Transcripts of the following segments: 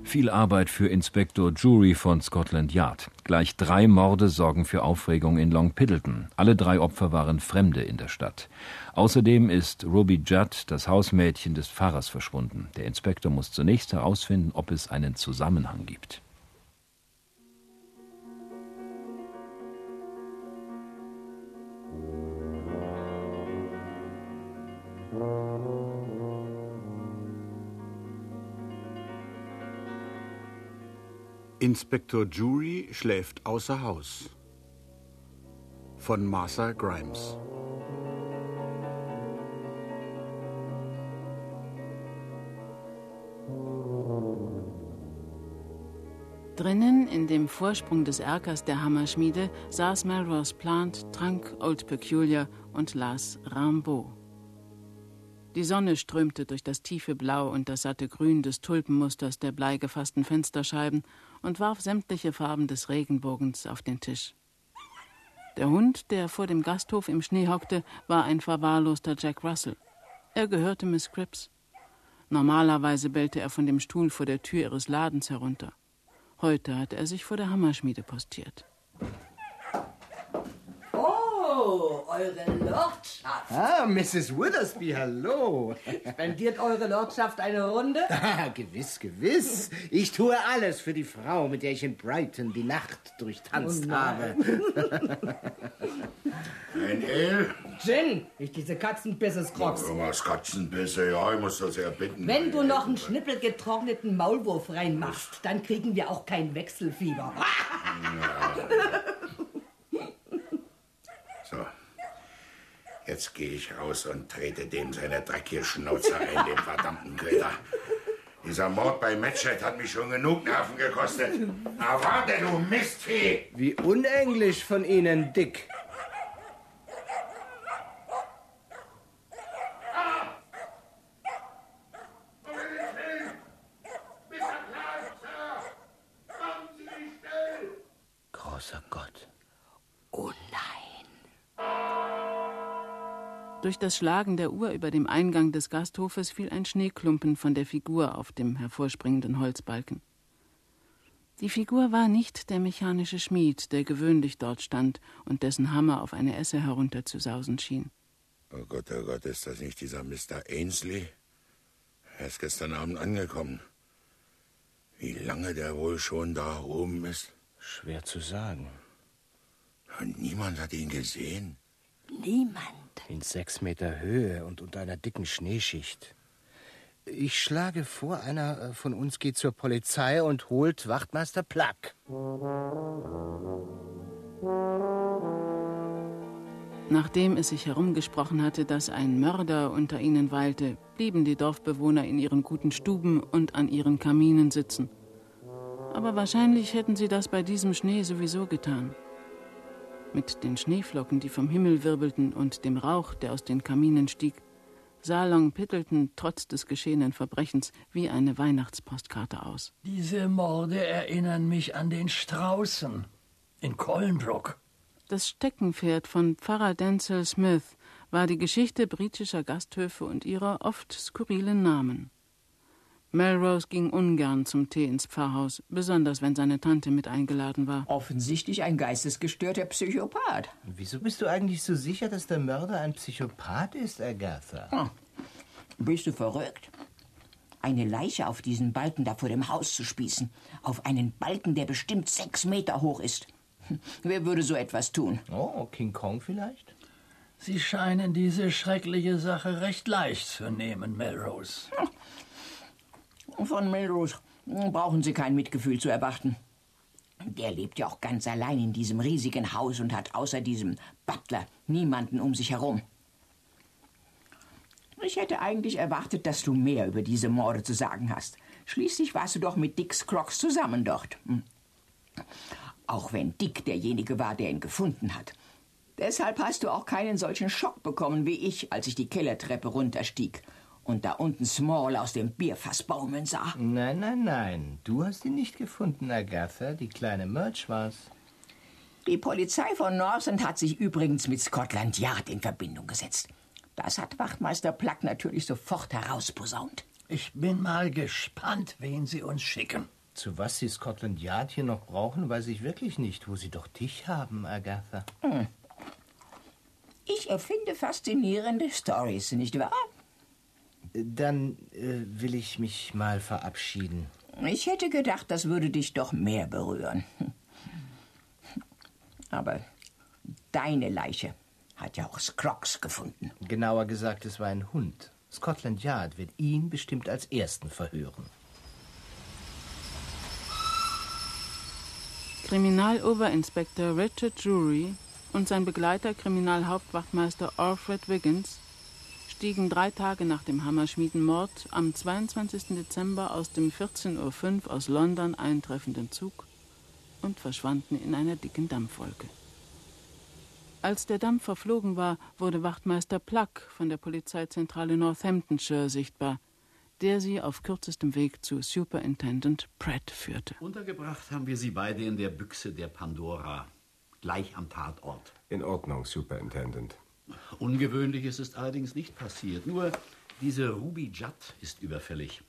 Viel Arbeit für Inspektor Jury von Scotland Yard. Gleich 3 Morde sorgen für Aufregung in Long Piddleton. Alle 3 Opfer waren Fremde in der Stadt. Außerdem ist Ruby Judd, das Hausmädchen des Pfarrers, verschwunden. Der Inspektor muss zunächst herausfinden, ob es einen Zusammenhang gibt. Inspektor Jury schläft außer Haus. Von Martha Grimes. Drinnen, in dem Vorsprung des Erkers der Hammerschmiede, saß Melrose Plant, trank Old Peculiar und las Rimbaud. Die Sonne strömte durch das tiefe Blau und das satte Grün des Tulpenmusters der bleigefassten Fensterscheiben und warf sämtliche Farben des Regenbogens auf den Tisch. Der Hund, der vor dem Gasthof im Schnee hockte, war ein verwahrloster Jack Russell. Er gehörte Miss Cripps. Normalerweise bellte er von dem Stuhl vor der Tür ihres Ladens herunter. Heute hatte er sich vor der Hammerschmiede postiert. Oh, eure Lordschaft. Ah, Mrs. Withersby, hallo. Spendiert eure Lordschaft eine Runde? Ah, gewiss, gewiss. Ich tue alles für die Frau, mit der ich in Brighton die Nacht durchtanzt habe. Ein Ale? Gin, nicht diese Katzenbisses-Crocs. Was Katzenbisse, ja, ich muss das ja bitten. Wenn du noch einen Schnippel getrockneten Maulwurf reinmachst, dann kriegen wir auch kein Wechselfieber. So, jetzt gehe ich raus und trete dem seine dreckige Schnauze ein, dem verdammten Köter. Dieser Mord bei Matchett hat mich schon genug Nerven gekostet. Na warte, du Mistvieh! Wie unenglisch von Ihnen, Dick. Großer Gott. Oh nein. Durch das Schlagen der Uhr über dem Eingang des Gasthofes fiel ein Schneeklumpen von der Figur auf dem hervorspringenden Holzbalken. Die Figur war nicht der mechanische Schmied, der gewöhnlich dort stand und dessen Hammer auf eine Esse herunterzusausen schien. Oh Gott, ist das nicht dieser Mr. Ainsley? Er ist gestern Abend angekommen. Wie lange der wohl schon da oben ist? Schwer zu sagen. Und niemand hat ihn gesehen? Niemand. In 6 Meter Höhe und unter einer dicken Schneeschicht. Ich schlage vor, einer von uns geht zur Polizei und holt Wachtmeister Pluck. Nachdem es sich herumgesprochen hatte, dass ein Mörder unter ihnen weilte, blieben die Dorfbewohner in ihren guten Stuben und an ihren Kaminen sitzen. Aber wahrscheinlich hätten sie das bei diesem Schnee sowieso getan. Mit den Schneeflocken, die vom Himmel wirbelten, und dem Rauch, der aus den Kaminen stieg, sah Long Piddleton trotz des geschehenen Verbrechens wie eine Weihnachtspostkarte aus. Diese Morde erinnern mich an den Straußen in Colnbrook. Das Steckenpferd von Pfarrer Denzil Smith war die Geschichte britischer Gasthöfe und ihrer oft skurrilen Namen. Melrose ging ungern zum Tee ins Pfarrhaus, besonders wenn seine Tante mit eingeladen war. Offensichtlich ein geistesgestörter Psychopath. Wieso bist du eigentlich so sicher, dass der Mörder ein Psychopath ist, Agatha? Bist du verrückt? Eine Leiche auf diesen Balken da vor dem Haus zu spießen. Auf einen Balken, der bestimmt 6 Meter hoch ist. Wer würde so etwas tun? Oh, King Kong vielleicht? Sie scheinen diese schreckliche Sache recht leicht zu nehmen, Melrose. Von Melrose brauchen Sie kein Mitgefühl zu erwarten. Der lebt ja auch ganz allein in diesem riesigen Haus und hat außer diesem Butler niemanden um sich herum. Ich hätte eigentlich erwartet, dass du mehr über diese Morde zu sagen hast. Schließlich warst du doch mit Dick Scroggs zusammen dort. Auch wenn Dick derjenige war, der ihn gefunden hat. Deshalb hast du auch keinen solchen Schock bekommen wie ich, als ich die Kellertreppe runterstieg und da unten Small aus dem Bierfass baumeln sah. Nein. Du hast ihn nicht gefunden, Agatha. Die kleine Murch war's. Die Polizei von Northend hat sich übrigens mit Scotland Yard in Verbindung gesetzt. Das hat Wachtmeister Pluck natürlich sofort herausposaunt. Ich bin mal gespannt, wen Sie uns schicken. Zu was Sie Scotland Yard hier noch brauchen, weiß ich wirklich nicht, wo Sie doch dich haben, Agatha. Ich erfinde faszinierende Storys, nicht wahr? Dann will ich mich mal verabschieden. Ich hätte gedacht, das würde dich doch mehr berühren. Aber deine Leiche hat ja auch Scroggs gefunden. Genauer gesagt, es war ein Hund. Scotland Yard wird ihn bestimmt als Ersten verhören. Kriminaloberinspektor Richard Drury und sein Begleiter Kriminalhauptwachtmeister Alfred Wiggins stiegen 3 Tage nach dem Hammerschmiedenmord am 22. Dezember aus dem 14:05 Uhr aus London eintreffenden Zug und verschwanden in einer dicken Dampfwolke. Als der Dampf verflogen war, wurde Wachtmeister Pluck von der Polizeizentrale Northamptonshire sichtbar, der sie auf kürzestem Weg zu Superintendent Pratt führte. Untergebracht haben wir sie beide in der Büchse der Pandora, gleich am Tatort. In Ordnung, Superintendent. Ungewöhnliches ist allerdings nicht passiert. Nur diese Ruby Judd ist überfällig.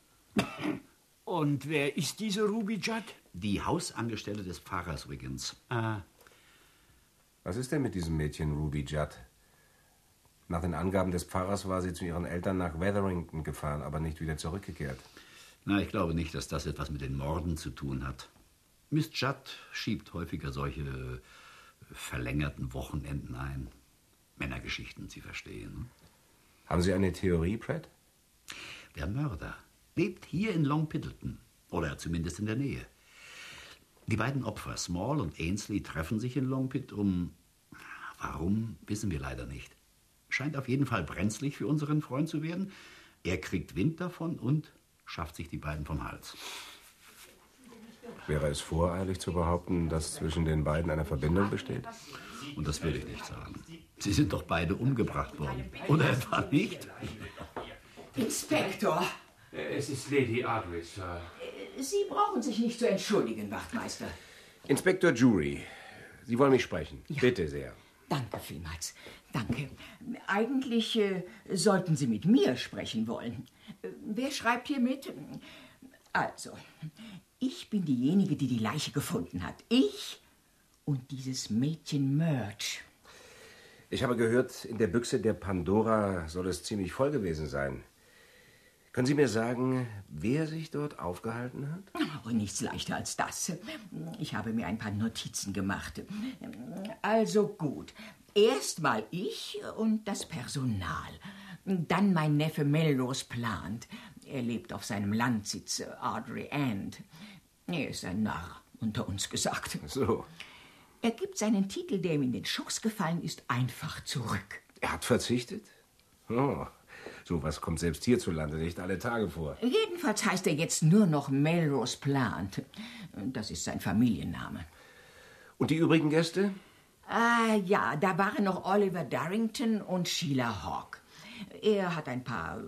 Und wer ist diese Ruby Judd? Die Hausangestellte des Pfarrers Wiggins. Was ist denn mit diesem Mädchen Ruby Judd? Nach den Angaben des Pfarrers war sie zu ihren Eltern nach Wetherington gefahren, aber nicht wieder zurückgekehrt. Na, ich glaube nicht, dass das etwas mit den Morden zu tun hat. Miss Judd schiebt häufiger solche verlängerten Wochenenden ein. Männergeschichten, Sie verstehen. Haben Sie eine Theorie, Pratt? Der Mörder lebt hier in Long Piddleton. Oder zumindest in der Nähe. Die beiden Opfer, Small und Ainsley, treffen sich in Long Pitt Warum, wissen wir leider nicht. Scheint auf jeden Fall brenzlig für unseren Freund zu werden. Er kriegt Wind davon und schafft sich die beiden vom Hals. Wäre es voreilig zu behaupten, dass zwischen den beiden eine Verbindung besteht? Und das will ich nicht sagen. Sie sind doch beide umgebracht worden. Oder etwa nicht? Inspektor! Es ist Lady Audrey, Sir. Sie brauchen sich nicht zu entschuldigen, Wachtmeister. Inspektor Jury, Sie wollen mich sprechen. Ja. Bitte sehr. Danke vielmals. Danke. Eigentlich sollten Sie mit mir sprechen wollen. Wer schreibt hier mit? Also, ich bin diejenige, die die Leiche gefunden hat. Ich und dieses Mädchen Murch. Ich habe gehört, in der Büchse der Pandora soll es ziemlich voll gewesen sein. Können Sie mir sagen, wer sich dort aufgehalten hat? Oh, nichts leichter als das. Ich habe mir ein paar Notizen gemacht. Also gut. Erst mal ich und das Personal. Dann mein Neffe Melrose Plant. Er lebt auf seinem Landsitz, Ardry End. Er ist ein Narr, unter uns gesagt. So. Er gibt seinen Titel, der ihm in den Schoß gefallen ist, einfach zurück. Er hat verzichtet? Oh, sowas kommt selbst hierzulande nicht alle Tage vor. Jedenfalls heißt er jetzt nur noch Melrose Plant. Das ist sein Familienname. Und die übrigen Gäste? Ja, da waren noch Oliver Darrington und Sheila Hawke. Er hat ein paar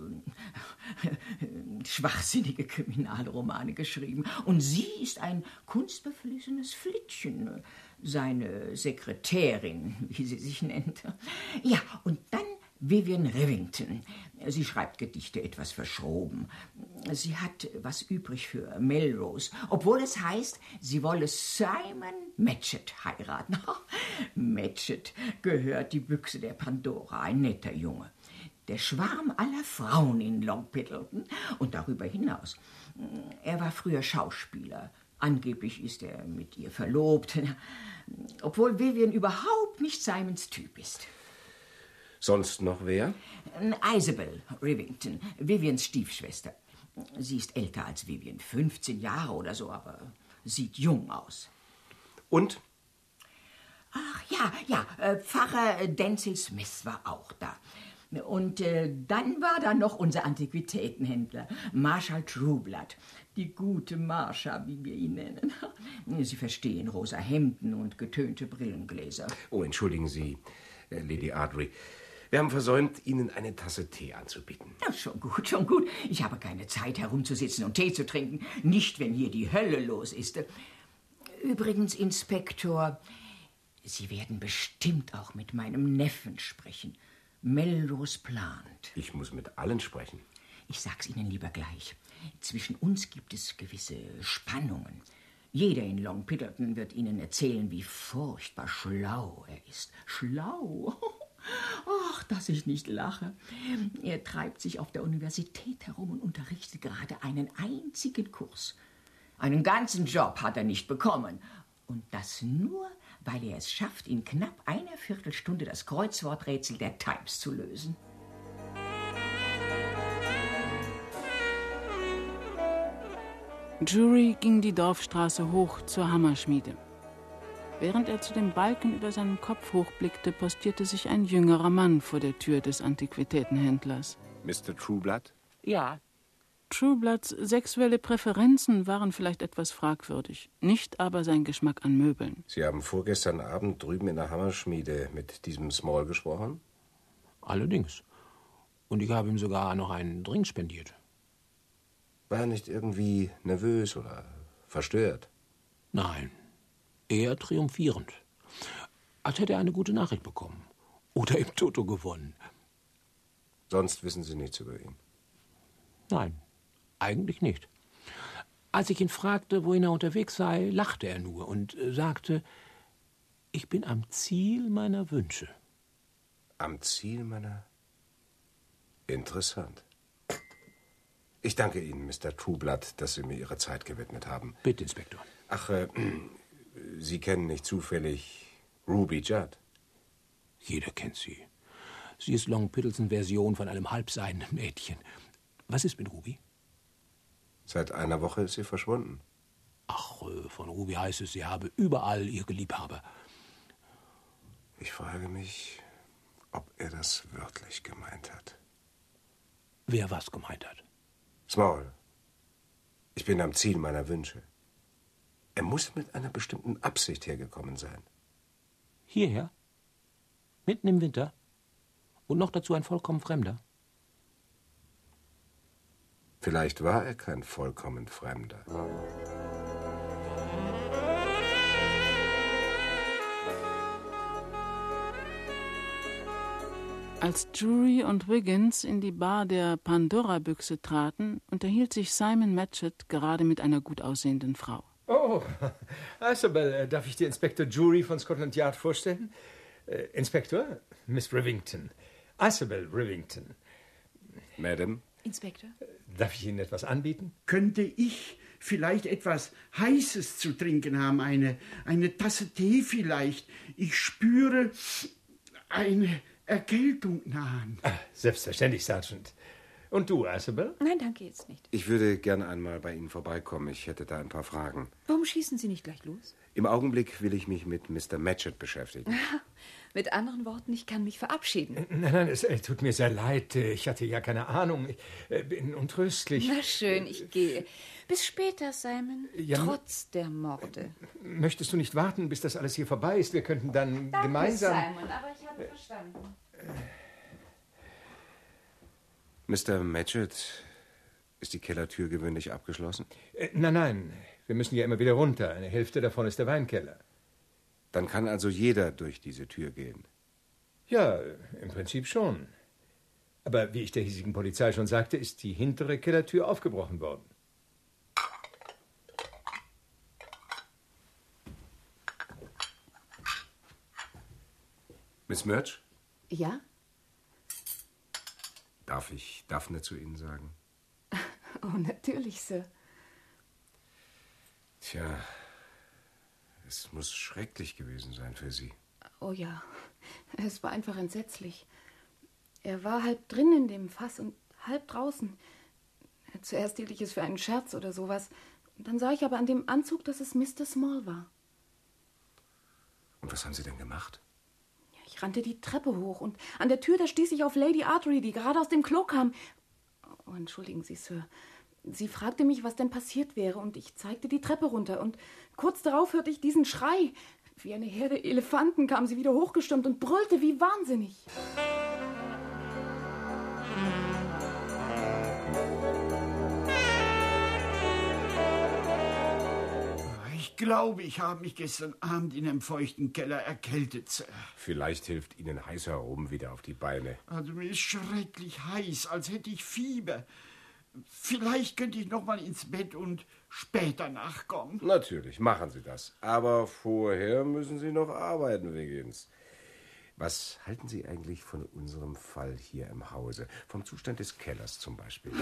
schwachsinnige Kriminalromane geschrieben. Und sie ist ein kunstbeflissenes Flittchen. Seine Sekretärin, wie sie sich nennt. Ja, und dann Vivian Rivington. Sie schreibt Gedichte etwas verschroben. Sie hat was übrig für Melrose, obwohl es heißt, sie wolle Simon Matchett heiraten. Matchett gehört die Büchse der Pandora, ein netter Junge. Der Schwarm aller Frauen in Long Piddleton und darüber hinaus. Er war früher Schauspieler. Angeblich ist er mit ihr verlobt, obwohl Vivian überhaupt nicht Simons Typ ist. Sonst noch wer? Isabel Rivington, Vivians Stiefschwester. Sie ist älter als Vivian, 15 Jahre oder so, aber sieht jung aus. Und? Ach ja, Pfarrer Denzil Smith war auch da. Und dann war da noch unser Antiquitätenhändler, Marshall Trueblood. Die gute Marsha, wie wir ihn nennen. Sie verstehen rosa Hemden und getönte Brillengläser. Oh, entschuldigen Sie, Lady Ardry. Wir haben versäumt, Ihnen eine Tasse Tee anzubieten. Ja, schon gut. Ich habe keine Zeit, herumzusitzen und Tee zu trinken. Nicht, wenn hier die Hölle los ist. Übrigens, Inspektor, Sie werden bestimmt auch mit meinem Neffen sprechen. Melrose Plant. Ich muss mit allen sprechen. Ich sag's Ihnen lieber gleich. Zwischen uns gibt es gewisse Spannungen. Jeder in Long Piddleton wird Ihnen erzählen, wie furchtbar schlau er ist. Schlau? Ach, dass ich nicht lache. Er treibt sich auf der Universität herum und unterrichtet gerade einen einzigen Kurs. Einen ganzen Job hat er nicht bekommen. Und das nur, weil er es schafft, in knapp einer Viertelstunde das Kreuzworträtsel der Times zu lösen. Drury ging die Dorfstraße hoch zur Hammerschmiede. Während er zu dem Balken über seinem Kopf hochblickte, postierte sich ein jüngerer Mann vor der Tür des Antiquitätenhändlers. Mr. Trueblood? Ja. Truebloods sexuelle Präferenzen waren vielleicht etwas fragwürdig, nicht aber sein Geschmack an Möbeln. Sie haben vorgestern Abend drüben in der Hammerschmiede mit diesem Small gesprochen? Allerdings. Und ich habe ihm sogar noch einen Drink spendiert. War er nicht irgendwie nervös oder verstört? Nein, eher triumphierend. Als hätte er eine gute Nachricht bekommen. Oder im Toto gewonnen. Sonst wissen Sie nichts über ihn? Nein, eigentlich nicht. Als ich ihn fragte, wohin er unterwegs sei, lachte er nur und sagte, ich bin am Ziel meiner Wünsche. Am Ziel meiner... Interessant. Ich danke Ihnen, Mr. Trueblood, dass Sie mir Ihre Zeit gewidmet haben. Bitte, Inspektor. Ach, Sie kennen nicht zufällig Ruby Judd? Jeder kennt sie. Sie ist Long Piddletons Version von einem halbseidenen Mädchen. Was ist mit Ruby? Seit einer Woche ist sie verschwunden. Ach, von Ruby heißt es, sie habe überall ihre Liebhaber. Ich frage mich, ob er das wörtlich gemeint hat. Wer was gemeint hat? Small, ich bin am Ziel meiner Wünsche. Er muss mit einer bestimmten Absicht hergekommen sein. Hierher? Mitten im Winter? Und noch dazu ein vollkommen Fremder? Vielleicht war er kein vollkommen Fremder. Als Drury und Wiggins in die Bar der Pandora-Büchse traten, unterhielt sich Simon Matchett gerade mit einer gut aussehenden Frau. Oh, Isabel, darf ich dir Inspektor Drury von Scotland Yard vorstellen? Inspektor, Miss Rivington. Isabel Rivington. Madam? Inspektor? Darf ich Ihnen etwas anbieten? Könnte ich vielleicht etwas Heißes zu trinken haben? Eine Tasse Tee vielleicht? Ich spüre eine Erkältung nahen. Selbstverständlich, Sergeant. Und du, Isabel? Nein, danke, jetzt nicht. Ich würde gerne einmal bei Ihnen vorbeikommen. Ich hätte da ein paar Fragen. Warum schießen Sie nicht gleich los? Im Augenblick will ich mich mit Mr. Matchett beschäftigen. Mit anderen Worten, ich kann mich verabschieden. Nein, es tut mir sehr leid. Ich hatte ja keine Ahnung. Ich bin untröstlich. Na schön, ich gehe. Bis später, Simon. Ja, trotz der Morde. Möchtest du nicht warten, bis das alles hier vorbei ist? Wir könnten dann Danke, gemeinsam... Simon, aber ich habe verstanden. Mr. Matchett, ist die Kellertür gewöhnlich abgeschlossen? Nein. Wir müssen ja immer wieder runter. Eine Hälfte davon ist der Weinkeller. Dann kann also jeder durch diese Tür gehen? Ja, im Prinzip schon. Aber wie ich der hiesigen Polizei schon sagte, ist die hintere Kellertür aufgebrochen worden. Miss Murch? Ja? Darf ich Daphne zu Ihnen sagen? Oh, natürlich, Sir. Tja, es muss schrecklich gewesen sein für Sie. Oh ja, es war einfach entsetzlich. Er war halb drin in dem Fass und halb draußen. Zuerst hielt ich es für einen Scherz oder sowas. Dann sah ich aber an dem Anzug, dass es Mr. Small war. Und was haben Sie denn gemacht? Ich rannte die Treppe hoch und an der Tür, da stieß ich auf Lady Artery, die gerade aus dem Klo kam. Oh, entschuldigen Sie, Sir. Sie fragte mich, was denn passiert wäre, und ich zeigte die Treppe runter. Und kurz darauf hörte ich diesen Schrei. Wie eine Herde Elefanten kam sie wieder hochgestürmt und brüllte wie wahnsinnig. Ich glaube, ich habe mich gestern Abend in einem feuchten Keller erkältet, Sir. Vielleicht hilft Ihnen heißer Rum wieder auf die Beine. Also mir ist schrecklich heiß, als hätte ich Fieber. Vielleicht könnte ich noch mal ins Bett und später nachkommen. Natürlich, machen Sie das. Aber vorher müssen Sie noch arbeiten, Wiggins. Was halten Sie eigentlich von unserem Fall hier im Hause? Vom Zustand des Kellers zum Beispiel?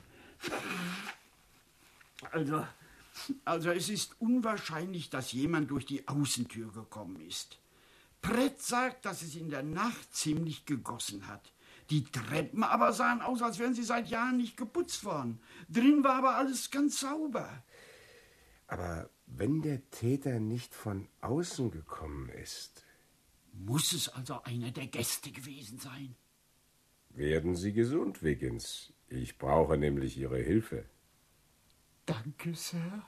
Also es ist unwahrscheinlich, dass jemand durch die Außentür gekommen ist. Brett sagt, dass es in der Nacht ziemlich gegossen hat. Die Treppen aber sahen aus, als wären sie seit Jahren nicht geputzt worden. Drin war aber alles ganz sauber. Aber wenn der Täter nicht von außen gekommen ist... Muss es also einer der Gäste gewesen sein? Werden Sie gesund, Wiggins. Ich brauche nämlich Ihre Hilfe. Danke, Sir.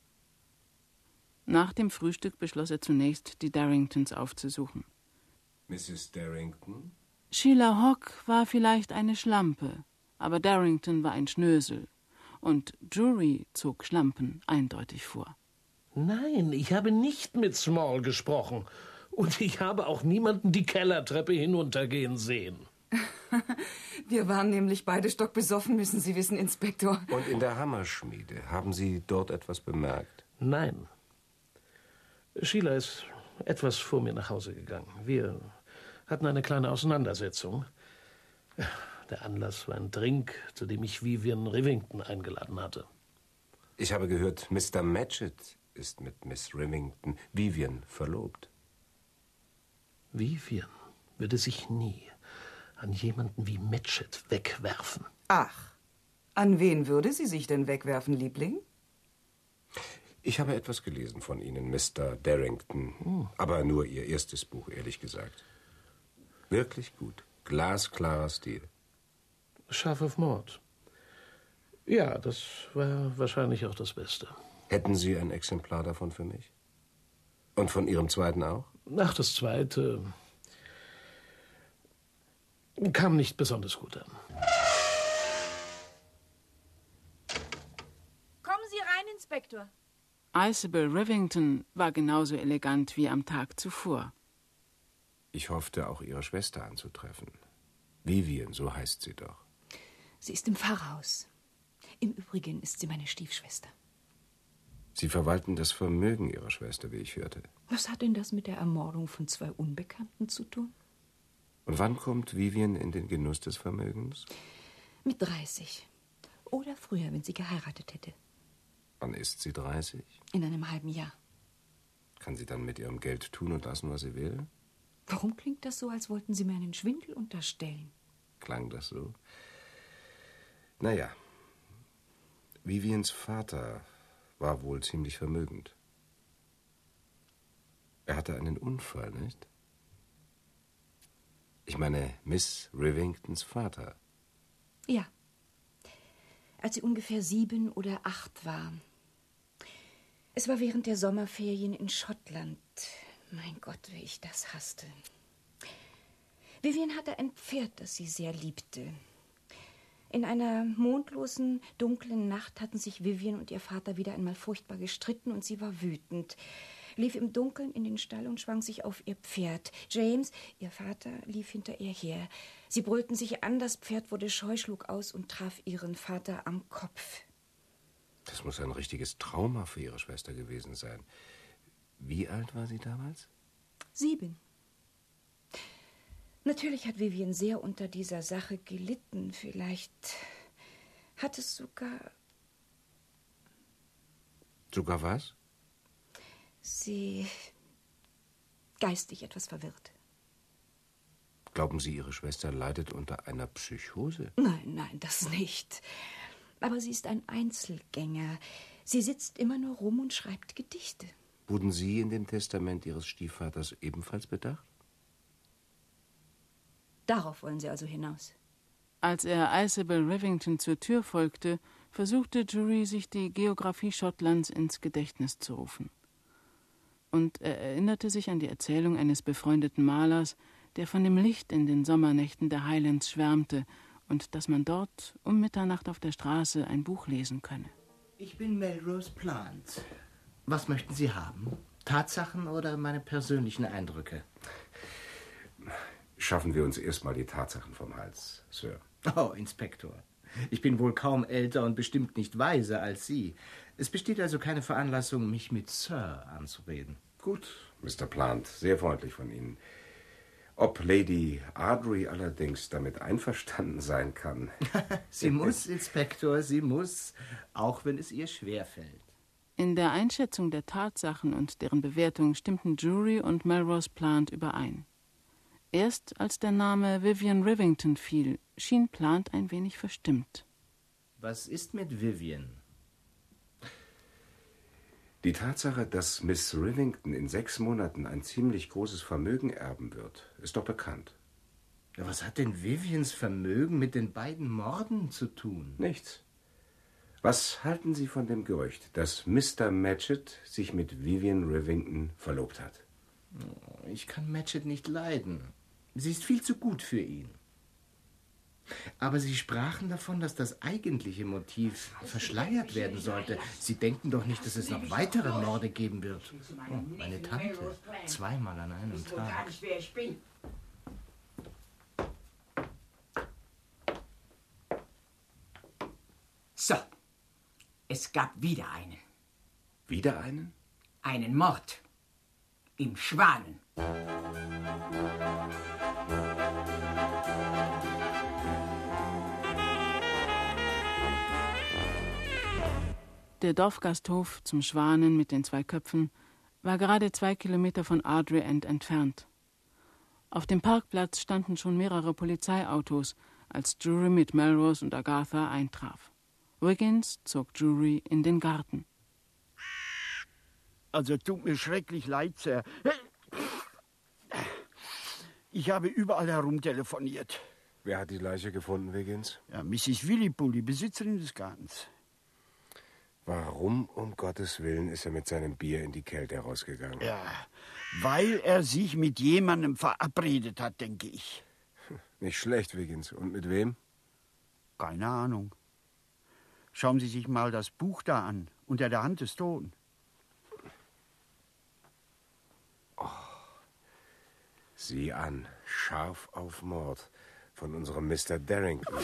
Nach dem Frühstück beschloss er zunächst, die Darringtons aufzusuchen. Mrs. Darrington? Sheila Hogg war vielleicht eine Schlampe, aber Darrington war ein Schnösel. Und Drury zog Schlampen eindeutig vor. Nein, ich habe nicht mit Small gesprochen. Und ich habe auch niemanden die Kellertreppe hinuntergehen sehen. Wir waren nämlich beide stockbesoffen, müssen Sie wissen, Inspektor. Und in der Hammerschmiede, haben Sie dort etwas bemerkt? Nein. Sheila ist etwas vor mir nach Hause gegangen. Wir hatten eine kleine Auseinandersetzung. Der Anlass war ein Drink, zu dem ich Vivian Rivington eingeladen hatte. Ich habe gehört, Mr. Matchett ist mit Miss Rivington, Vivian, verlobt. Vivian würde sich nie an jemanden wie Matchett wegwerfen. Ach, an wen würde sie sich denn wegwerfen, Liebling? Ich habe etwas gelesen von Ihnen, Mr. Darrington. Aber nur Ihr erstes Buch, ehrlich gesagt. Wirklich gut. Glasklarer Stil. Scharf auf Mord. Ja, das war wahrscheinlich auch das Beste. Hätten Sie ein Exemplar davon für mich? Und von Ihrem zweiten auch? Ach, das zweite kam nicht besonders gut an. Kommen Sie rein, Inspektor. Isabel Rivington war genauso elegant wie am Tag zuvor. Ich hoffte, auch Ihre Schwester anzutreffen. Vivian, so heißt sie doch. Sie ist im Pfarrhaus. Im Übrigen ist sie meine Stiefschwester. Sie verwalten das Vermögen Ihrer Schwester, wie ich hörte. Was hat denn das mit der Ermordung von 2 Unbekannten zu tun? Und wann kommt Vivian in den Genuss des Vermögens? Mit 30. Oder früher, wenn sie geheiratet hätte. Wann ist sie 30? In einem halben Jahr. Kann sie dann mit ihrem Geld tun und lassen, was sie will? Warum klingt das so, als wollten Sie mir einen Schwindel unterstellen? Klang das so? Naja, Vivians Vater war wohl ziemlich vermögend. Er hatte einen Unfall, nicht? Ich meine, Miss Rivingtons Vater. Ja. Als sie ungefähr 7 oder 8 war. Es war während der Sommerferien in Schottland. Mein Gott, wie ich das hasste. Vivian hatte ein Pferd, das sie sehr liebte. In einer mondlosen, dunklen Nacht hatten sich Vivian und ihr Vater wieder einmal furchtbar gestritten und sie war wütend. Lief im Dunkeln in den Stall und schwang sich auf ihr Pferd. James, ihr Vater, lief hinter ihr her. Sie brüllten sich an, das Pferd wurde scheu, schlug aus und traf ihren Vater am Kopf. Das muss ein richtiges Trauma für Ihre Schwester gewesen sein. Wie alt war sie damals? 7. Natürlich hat Vivian sehr unter dieser Sache gelitten. Vielleicht hat es sogar... Sogar was? Sie geistig etwas verwirrt. Glauben Sie, Ihre Schwester leidet unter einer Psychose? Nein, das nicht. Aber sie ist ein Einzelgänger. Sie sitzt immer nur rum und schreibt Gedichte. Wurden Sie in dem Testament Ihres Stiefvaters ebenfalls bedacht? Darauf wollen Sie also hinaus. Als er Isabel Rivington zur Tür folgte, versuchte Drury, sich die Geographie Schottlands ins Gedächtnis zu rufen. Und er erinnerte sich an die Erzählung eines befreundeten Malers, der von dem Licht in den Sommernächten der Highlands schwärmte und dass man dort um Mitternacht auf der Straße ein Buch lesen könne. Ich bin Melrose Plant. Was möchten Sie haben? Tatsachen oder meine persönlichen Eindrücke? Schaffen wir uns erstmal die Tatsachen vom Hals, Sir. Oh, Inspektor. Ich bin wohl kaum älter und bestimmt nicht weiser als Sie. Es besteht also keine Veranlassung, mich mit Sir anzureden. Gut, Mr. Plant, sehr freundlich von Ihnen. Ob Lady Ardry allerdings damit einverstanden sein kann. Sie muss, Inspektor, sie muss, auch wenn es ihr schwerfällt. In der Einschätzung der Tatsachen und deren Bewertung stimmten Drury und Melrose Plant überein. Erst als der Name Vivian Rivington fiel, schien Plant ein wenig verstimmt. Was ist mit Vivian? Die Tatsache, dass Miss Rivington in 6 Monaten ein ziemlich großes Vermögen erben wird, ist doch bekannt. Ja, was hat denn Vivians Vermögen mit den beiden Morden zu tun? Nichts. Was halten Sie von dem Gerücht, dass Mr. Matchett sich mit Vivian Rivington verlobt hat? Ich kann Matchett nicht leiden. Sie ist viel zu gut für ihn. Aber Sie sprachen davon, dass das eigentliche Motiv verschleiert werden sollte. Sie denken doch nicht, dass es noch weitere Morde geben wird. Oh, meine Tante. 2-mal an einem Tag. So, es gab wieder einen. Wieder einen? Einen Mord. Im Schwanen. Der Dorfgasthof zum Schwanen mit den 2 Köpfen war gerade 2 Kilometer von Ardry End entfernt. Auf dem Parkplatz standen schon mehrere Polizeiautos, als Drury mit Melrose und Agatha eintraf. Wiggins zog Drury in den Garten. Also tut mir schrecklich leid, Sir. Ich habe überall herumtelefoniert. Wer hat die Leiche gefunden, Wiggins? Ja, Mrs. Willipool, die Besitzerin des Gartens. Warum, um Gottes Willen, ist er mit seinem Bier in die Kälte rausgegangen? Ja, weil er sich mit jemandem verabredet hat, denke ich. Nicht schlecht, Wiggins. Und mit wem? Keine Ahnung. Schauen Sie sich mal das Buch da an, unter der Hand des Toten. Oh, sieh an, scharf auf Mord von unserem Mr. Darrington.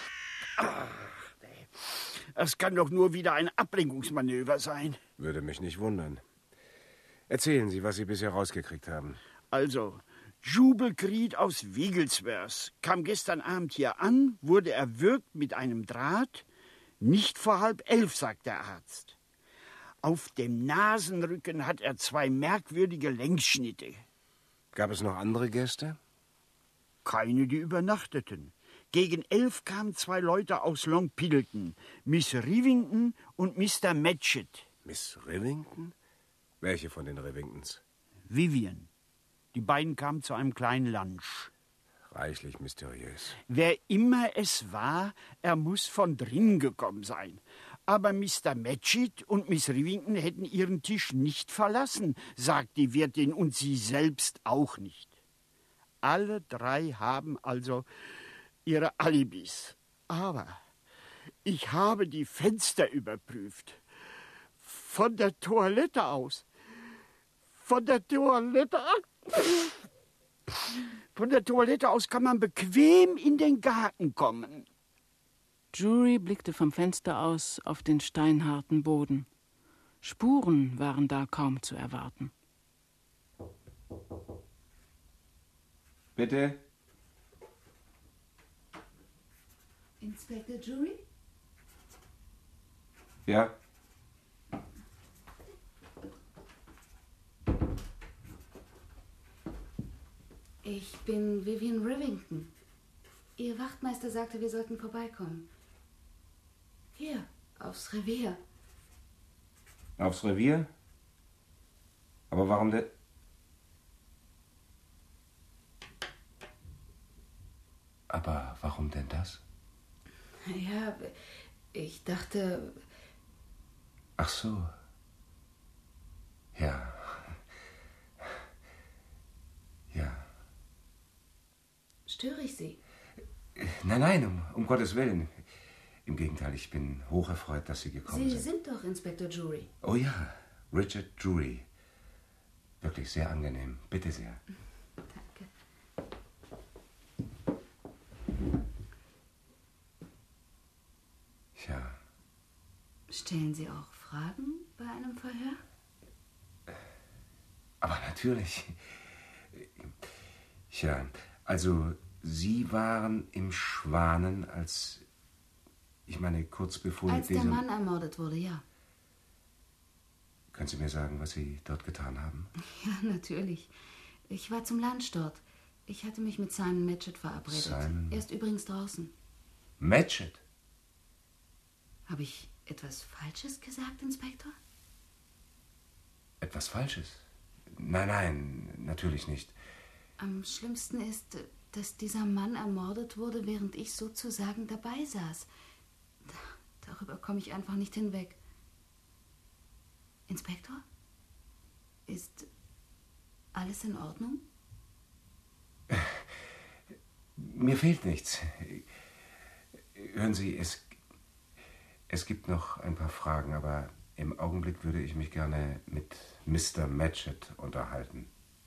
Es kann doch nur wieder ein Ablenkungsmanöver sein. Würde mich nicht wundern. Erzählen Sie, was Sie bisher rausgekriegt haben. Also, Jubal Creed aus Wigglesworth kam gestern Abend hier an, wurde erwürgt mit einem Draht. Nicht vor 10:30, sagt der Arzt. Auf dem Nasenrücken hat er 2 merkwürdige Längsschnitte. Gab es noch andere Gäste? Keine, die übernachteten. Gegen 11 kamen 2 Leute aus Long Piddleton, Miss Rivington und Mr. Matchett. Miss Rivington? Welche von den Rivingtons? Vivian. Die beiden kamen zu einem kleinen Lunch. Reichlich mysteriös. Wer immer es war, er muss von drin gekommen sein. Aber Mr. Matchett und Miss Rivington hätten ihren Tisch nicht verlassen, sagt die Wirtin, und sie selbst auch nicht. Alle 3 haben also ihre Alibis. Aber ich habe die Fenster überprüft. Von der Toilette aus. Von der Toilette aus kann man bequem in den Garten kommen. Drury blickte vom Fenster aus auf den steinharten Boden. Spuren waren da kaum zu erwarten. Bitte? Inspektor Drury? Ja? Ich bin Vivian Rivington. Ihr Wachtmeister sagte, wir sollten vorbeikommen. Hier, aufs Revier. Aufs Revier? Aber warum denn? Aber warum denn das? Ja, ich dachte... Ach so. Ja. Ja. Störe ich Sie? Nein, um Gottes Willen. Im Gegenteil, ich bin hocherfreut, dass Sie gekommen Sie sind. sind doch Inspektor Drury. Oh ja, Richard Drury. Wirklich sehr angenehm. Bitte sehr. Danke. Stellen Sie auch Fragen bei einem Verhör? Aber natürlich. Tja, also Sie waren im Schwanen, als... Ich meine, kurz bevor... Als der Mann ermordet wurde, ja. Können Sie mir sagen, was Sie dort getan haben? Ja, natürlich. Ich war zum Lunch dort. Ich hatte mich mit Simon Matchett verabredet. Simon? Er ist übrigens draußen. Matchett? Habe ich etwas Falsches gesagt, Inspektor? Etwas Falsches? Nein, natürlich nicht. Am schlimmsten ist, dass dieser Mann ermordet wurde, während ich sozusagen dabei saß. Darüber komme ich einfach nicht hinweg. Inspektor? Ist alles in Ordnung? Mir fehlt nichts. Hören Sie, es gibt noch ein paar Fragen, aber im Augenblick würde ich mich gerne mit Mr. Matchett unterhalten.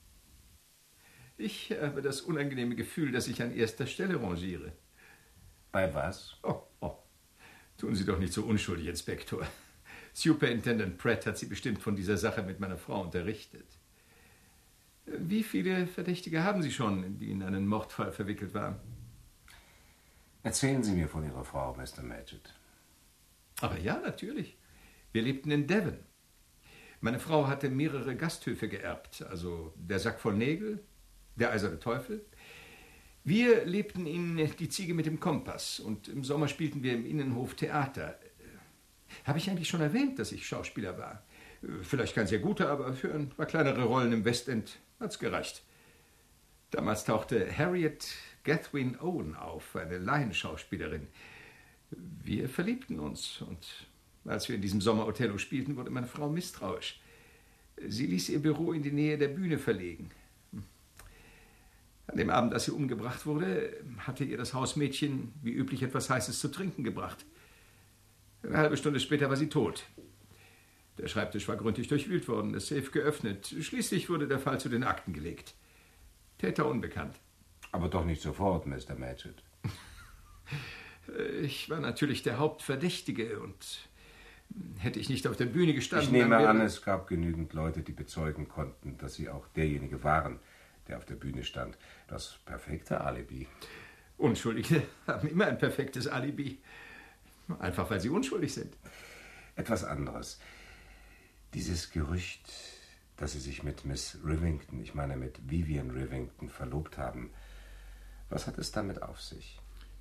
Ich habe das unangenehme Gefühl, dass ich an erster Stelle rangiere. Bei was? Oh. Tun Sie doch nicht so unschuldig, Inspektor. Superintendent Pratt hat Sie bestimmt von dieser Sache mit meiner Frau unterrichtet. Wie viele Verdächtige haben Sie schon, die in einen Mordfall verwickelt waren? Erzählen Sie mir von Ihrer Frau, Mr. Matchett. Aber ja, natürlich. Wir lebten in Devon. Meine Frau hatte mehrere Gasthöfe geerbt, also der Sack voll Nägel, der Eiserne Teufel. Wir lebten in Die Ziege mit dem Kompass und im Sommer spielten wir im Innenhof Theater. Habe ich eigentlich schon erwähnt, dass ich Schauspieler war? Vielleicht kein sehr guter, aber für ein paar kleinere Rollen im Westend hat's gereicht. Damals tauchte Harriet Gathwin Owen auf, eine Laienschauspielerin. Wir verliebten uns und als wir in diesem Sommer Othello spielten, wurde meine Frau misstrauisch. Sie ließ ihr Büro in die Nähe der Bühne verlegen. An dem Abend, als sie umgebracht wurde, hatte ihr das Hausmädchen wie üblich etwas Heißes zu trinken gebracht. Eine halbe Stunde später war sie tot. Der Schreibtisch war gründlich durchwühlt worden, das Safe geöffnet. Schließlich wurde der Fall zu den Akten gelegt. Täter unbekannt. Aber doch nicht sofort, Mr. Matchett. Ich war natürlich der Hauptverdächtige und hätte ich nicht auf der Bühne gestanden... Ich nehme an, es gab genügend Leute, die bezeugen konnten, dass Sie auch derjenige waren, der auf der Bühne stand. Das perfekte Alibi. Unschuldige haben immer ein perfektes Alibi. Einfach, weil sie unschuldig sind. Etwas anderes. Dieses Gerücht, dass Sie sich mit Miss Rivington, ich meine mit Vivian Rivington, verlobt haben, was hat es damit auf sich?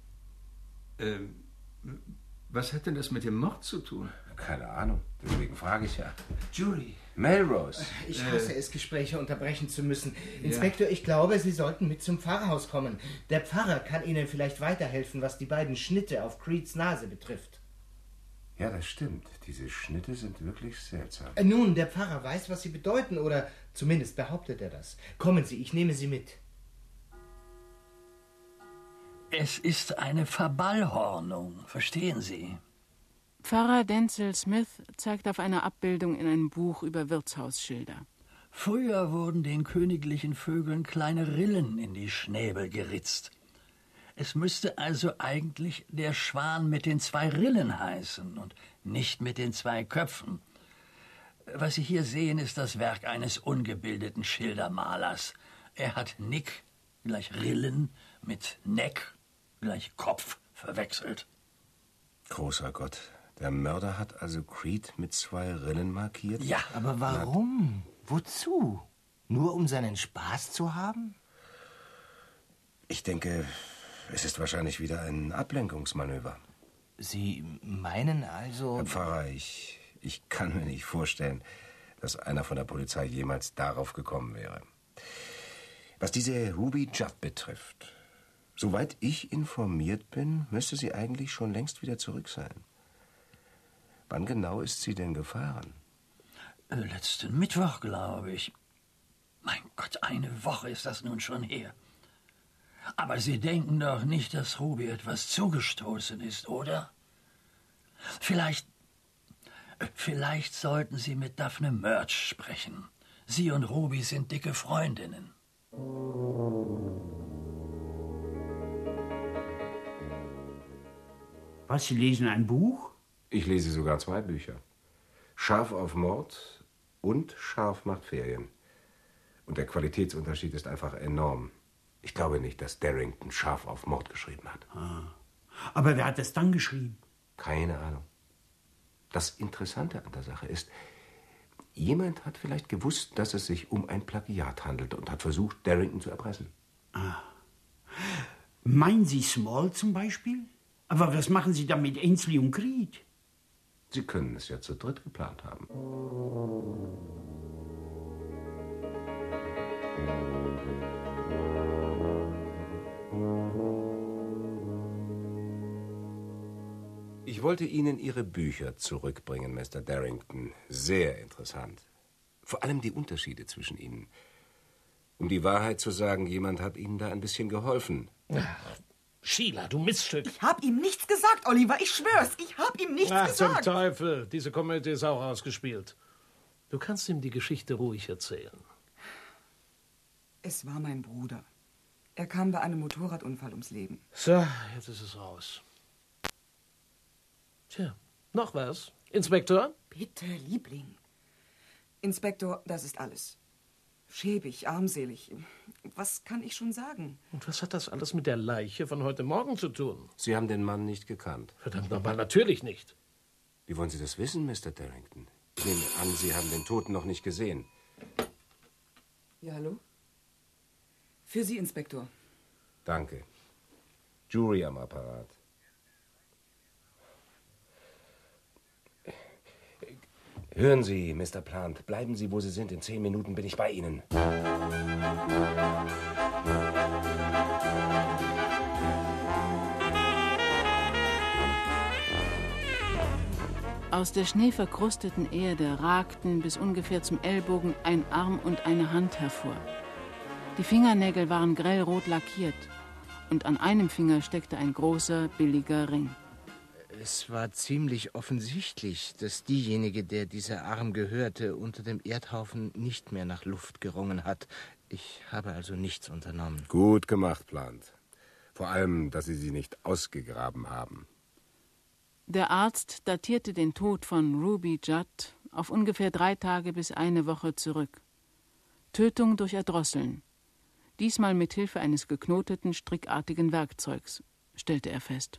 Was hat denn das mit dem Mord zu tun? Keine Ahnung, deswegen frage ich ja. Jury. Melrose. Ich hasse es, Gespräche unterbrechen zu müssen. Inspektor, ich glaube, Sie sollten mit zum Pfarrhaus kommen. Der Pfarrer kann Ihnen vielleicht weiterhelfen, was die beiden Schnitte auf Creeds Nase betrifft. Ja, das stimmt. Diese Schnitte sind wirklich seltsam. Nun, der Pfarrer weiß, was sie bedeuten, oder zumindest behauptet er das. Kommen Sie, ich nehme Sie mit. Es ist eine Verballhornung, verstehen Sie? Pfarrer Denzel Smith zeigt auf eine Abbildung in einem Buch über Wirtshausschilder. Früher wurden den königlichen Vögeln kleine Rillen in die Schnäbel geritzt. Es müsste also eigentlich der Schwan mit den 2 Rillen heißen und nicht mit den 2 Köpfen. Was Sie hier sehen, ist das Werk eines ungebildeten Schildermalers. Er hat Nick gleich Rillen mit Neck gleich Kopf verwechselt. Großer Gott, der Mörder hat also Creed mit 2 Rillen markiert? Ja. Aber warum? Wozu? Nur um seinen Spaß zu haben? Ich denke, es ist wahrscheinlich wieder ein Ablenkungsmanöver. Sie meinen also... Herr Pfarrer, ich kann mir nicht vorstellen, dass einer von der Polizei jemals darauf gekommen wäre. Was diese Ruby Judd betrifft, soweit ich informiert bin, müsste sie eigentlich schon längst wieder zurück sein. Wann genau ist sie denn gefahren? Letzten Mittwoch, glaube ich. Mein Gott, eine Woche ist das nun schon her. Aber Sie denken doch nicht, dass Ruby etwas zugestoßen ist, oder? Vielleicht sollten Sie mit Daphne Murch sprechen. Sie und Ruby sind dicke Freundinnen. Was, Sie lesen ein Buch? Ich lese sogar 2 Bücher. Scharf auf Mord und Scharf macht Ferien. Und der Qualitätsunterschied ist einfach enorm. Ich glaube nicht, dass Darrington Scharf auf Mord geschrieben hat. Aber wer hat es dann geschrieben? Keine Ahnung. Das Interessante an der Sache ist, jemand hat vielleicht gewusst, dass es sich um ein Plagiat handelt und hat versucht, Darrington zu erpressen. Meinen Sie Small zum Beispiel? Aber was machen Sie dann mit Ainsley und Creed? Sie können es ja zu dritt geplant haben. Ich wollte Ihnen Ihre Bücher zurückbringen, Mr. Darrington. Sehr interessant. Vor allem die Unterschiede zwischen ihnen. Um die Wahrheit zu sagen, jemand hat Ihnen da ein bisschen geholfen. Ach, Sheila, du Miststück. Ich hab ihm nichts gesagt, Oliver. Ich schwör's. Ich hab ihm nichts gesagt. Zum Teufel. Diese Komödie ist auch ausgespielt. Du kannst ihm die Geschichte ruhig erzählen. Es war mein Bruder. Er kam bei einem Motorradunfall ums Leben. So, jetzt ist es raus. Tja, noch was? Inspektor? Bitte, Liebling. Inspektor, das ist alles. Schäbig, armselig. Was kann ich schon sagen? Und was hat das alles mit der Leiche von heute Morgen zu tun? Sie haben den Mann nicht gekannt. Verdammt nochmal, natürlich nicht. Wie wollen Sie das wissen, Mr. Darrington? Ich nehme an, Sie haben den Toten noch nicht gesehen. Ja, hallo? Für Sie, Inspektor. Danke. Jury am Apparat. Hören Sie, Mr. Plant, bleiben Sie, wo Sie sind. In 10 Minuten bin ich bei Ihnen. Aus der schneeverkrusteten Erde ragten bis ungefähr zum Ellbogen ein Arm und eine Hand hervor. Die Fingernägel waren grellrot lackiert und an einem Finger steckte ein großer, billiger Ring. Es war ziemlich offensichtlich, dass diejenige, der dieser Arm gehörte, unter dem Erdhaufen nicht mehr nach Luft gerungen hat. Ich habe also nichts unternommen. Gut gemacht, Plant. Vor allem, dass Sie sie nicht ausgegraben haben. Der Arzt datierte den Tod von Ruby Judd auf ungefähr 3 Tage bis 1 Woche zurück. Tötung durch Erdrosseln. Diesmal mit Hilfe eines geknoteten, strickartigen Werkzeugs, stellte er fest.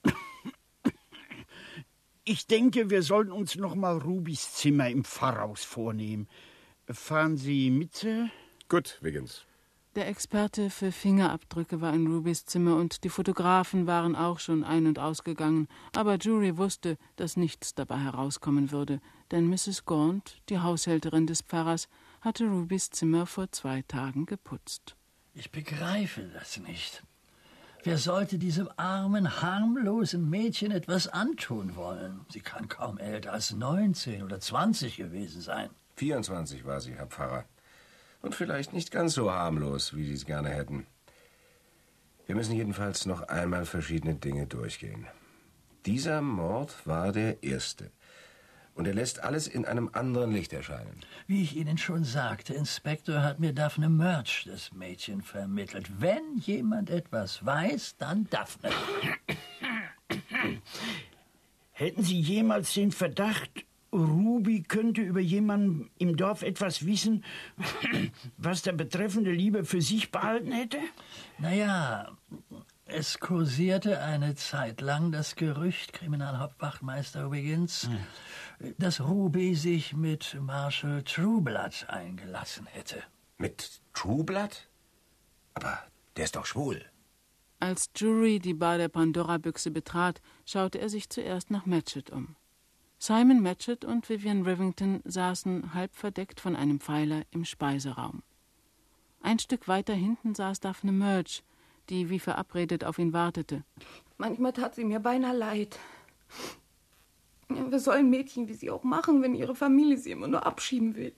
Ich denke, wir sollten uns noch mal Rubys Zimmer im Pfarrhaus vornehmen. Fahren Sie mit, Sir? Gut, Wiggins. Der Experte für Fingerabdrücke war in Rubys Zimmer und die Fotografen waren auch schon ein- und ausgegangen. Aber Jury wusste, dass nichts dabei herauskommen würde, denn Mrs. Gaunt, die Haushälterin des Pfarrers, hatte Rubys Zimmer vor 2 Tagen geputzt. Ich begreife das nicht. Wer sollte diesem armen, harmlosen Mädchen etwas antun wollen? Sie kann kaum älter als 19 oder 20 gewesen sein. 24 war sie, Herr Pfarrer. Und vielleicht nicht ganz so harmlos, wie Sie es gerne hätten. Wir müssen jedenfalls noch einmal verschiedene Dinge durchgehen. Dieser Mord war der erste. Und er lässt alles in einem anderen Licht erscheinen. Wie ich Ihnen schon sagte, Inspektor hat mir Daphne Murch, das Mädchen, vermittelt. Wenn jemand etwas weiß, dann Daphne. Hätten Sie jemals den Verdacht, Ruby könnte über jemanden im Dorf etwas wissen, was der Betreffende lieber für sich behalten hätte? Naja, es kursierte eine Zeit lang das Gerücht, Kriminalhauptwachtmeister Wiggins, dass Ruby sich mit Marshal Trueblood eingelassen hätte. Mit Trueblood? Aber der ist doch schwul. Als Jury die Bar der Pandora-Büchse betrat, schaute er sich zuerst nach Matchett um. Simon Matchett und Vivian Rivington saßen halb verdeckt von einem Pfeiler im Speiseraum. Ein Stück weiter hinten saß Daphne Murch, die wie verabredet auf ihn wartete. Manchmal tat sie mir beinahe leid. Was soll ein Mädchen wie sie auch machen, wenn ihre Familie sie immer nur abschieben will?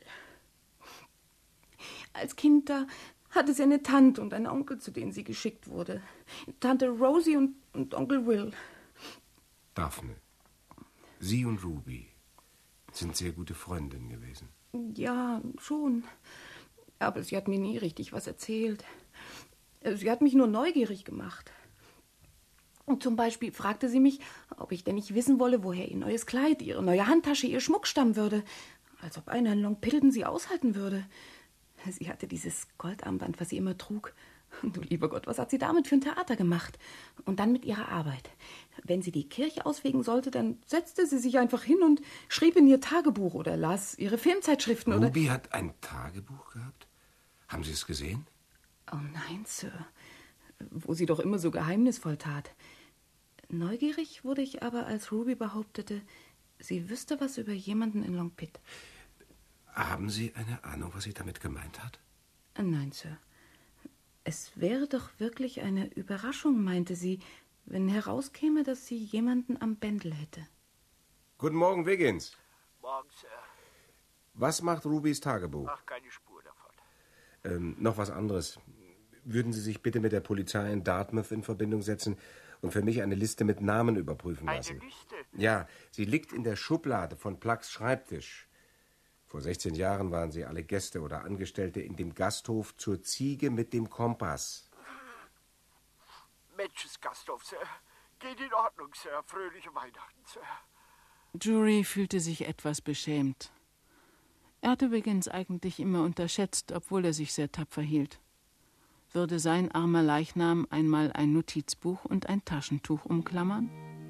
Als Kind da hatte sie eine Tante und einen Onkel, zu denen sie geschickt wurde. Tante Rosie und Onkel Will. Daphne, Sie und Ruby sind sehr gute Freundinnen gewesen. Ja, schon. Aber sie hat mir nie richtig was erzählt. Sie hat mich nur neugierig gemacht. Und zum Beispiel fragte sie mich, ob ich denn nicht wissen wolle, woher ihr neues Kleid, ihre neue Handtasche, ihr Schmuck stammen würde. Als ob einer in Long Piddleton sie aushalten würde. Sie hatte dieses Goldarmband, was sie immer trug. Du lieber Gott, was hat sie damit für ein Theater gemacht? Und dann mit ihrer Arbeit. Wenn sie die Kirche ausfegen sollte, dann setzte sie sich einfach hin und schrieb in ihr Tagebuch oder las ihre Filmzeitschriften. Ruby hat ein Tagebuch gehabt? Haben Sie es gesehen? Oh nein, Sir. Wo sie doch immer so geheimnisvoll tat. Neugierig wurde ich aber, als Ruby behauptete, sie wüsste was über jemanden in Long Pitt. Haben Sie eine Ahnung, was sie damit gemeint hat? Nein, Sir. Es wäre doch wirklich eine Überraschung, meinte sie, wenn herauskäme, dass sie jemanden am Bändel hätte. Guten Morgen, Wiggins. Morgen, Sir. Was macht Rubys Tagebuch? Ach, keine Spur davon. Noch was anderes. Würden Sie sich bitte mit der Polizei in Dartmouth in Verbindung setzen und für mich eine Liste mit Namen überprüfen lassen? Eine Liste? Ja, sie liegt in der Schublade von Plucks Schreibtisch. Vor 16 Jahren waren sie alle Gäste oder Angestellte in dem Gasthof zur Ziege mit dem Kompass. Matches Gasthof, Sir. Geht in Ordnung, Sir. Fröhliche Weihnachten, Sir. Drury fühlte sich etwas beschämt. Er hatte Wiggins eigentlich immer unterschätzt, obwohl er sich sehr tapfer hielt. Würde sein armer Leichnam einmal ein Notizbuch und ein Taschentuch umklammern?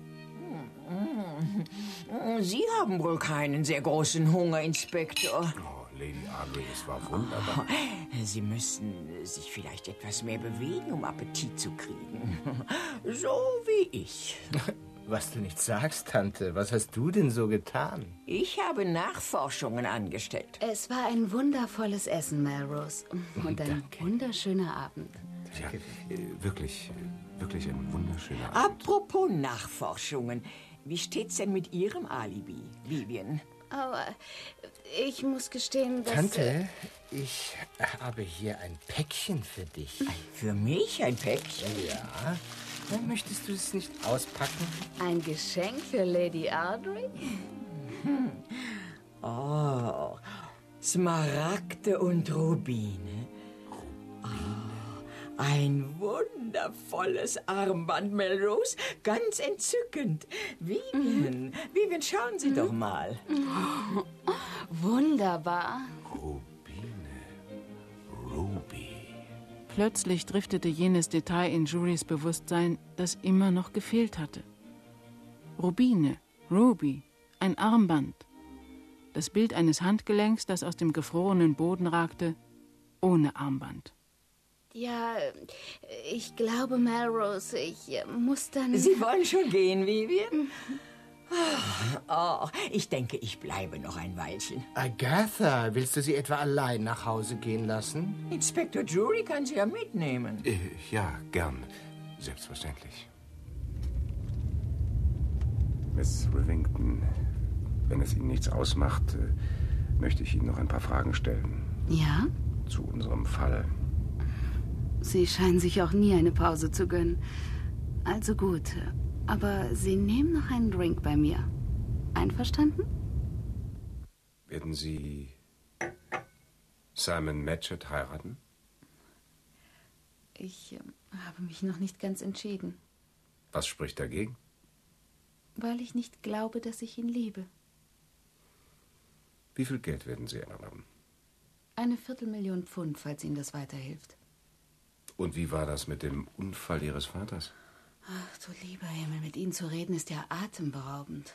Sie haben wohl keinen sehr großen Hunger, Inspektor. Oh, Lady Audrey, es war wunderbar. Sie müssen sich vielleicht etwas mehr bewegen, um Appetit zu kriegen. So wie ich. Was du nicht sagst, Tante. Was hast du denn so getan? Ich habe Nachforschungen angestellt. Es war ein wundervolles Essen, Melrose. Und ein wunderschöner Abend. Ja, wirklich ein wunderschöner Abend. Apropos Nachforschungen. Wie steht's denn mit Ihrem Alibi, Vivian? Oh, ich muss gestehen, dass... Tante, ich habe hier ein Päckchen für dich. Für mich ein Päckchen? Ja. Möchtest du es nicht auspacken? Ein Geschenk für Lady Audrey? Oh, Smaragde und Rubine. Ein wundervolles Armband, Melrose. Ganz entzückend. Vivian, schauen Sie doch mal. Wunderbar. Ruby. Plötzlich driftete jenes Detail in Jurys Bewusstsein, das immer noch gefehlt hatte. Rubine, Ruby, ein Armband. Das Bild eines Handgelenks, das aus dem gefrorenen Boden ragte, ohne Armband. Ja, ich glaube, Melrose, ich muss dann... Sie wollen schon gehen, Vivian? Oh, ich denke, ich bleibe noch ein Weilchen. Agatha, willst du sie etwa allein nach Hause gehen lassen? Inspektor Drury kann sie ja mitnehmen. Ja, gern. Selbstverständlich. Miss Rivington, wenn es Ihnen nichts ausmacht, möchte ich Ihnen noch ein paar Fragen stellen. Ja? Zu unserem Fall. Sie scheinen sich auch nie eine Pause zu gönnen. Also gut, aber Sie nehmen noch einen Drink bei mir. Einverstanden? Werden Sie Simon Matchett heiraten? Ich habe mich noch nicht ganz entschieden. Was spricht dagegen? Weil ich nicht glaube, dass ich ihn liebe. Wie viel Geld werden Sie erwerben? Eine 250.000 Pfund, falls Ihnen das weiterhilft. Und wie war das mit dem Unfall Ihres Vaters? Ach, du lieber Himmel, mit Ihnen zu reden ist ja atemberaubend.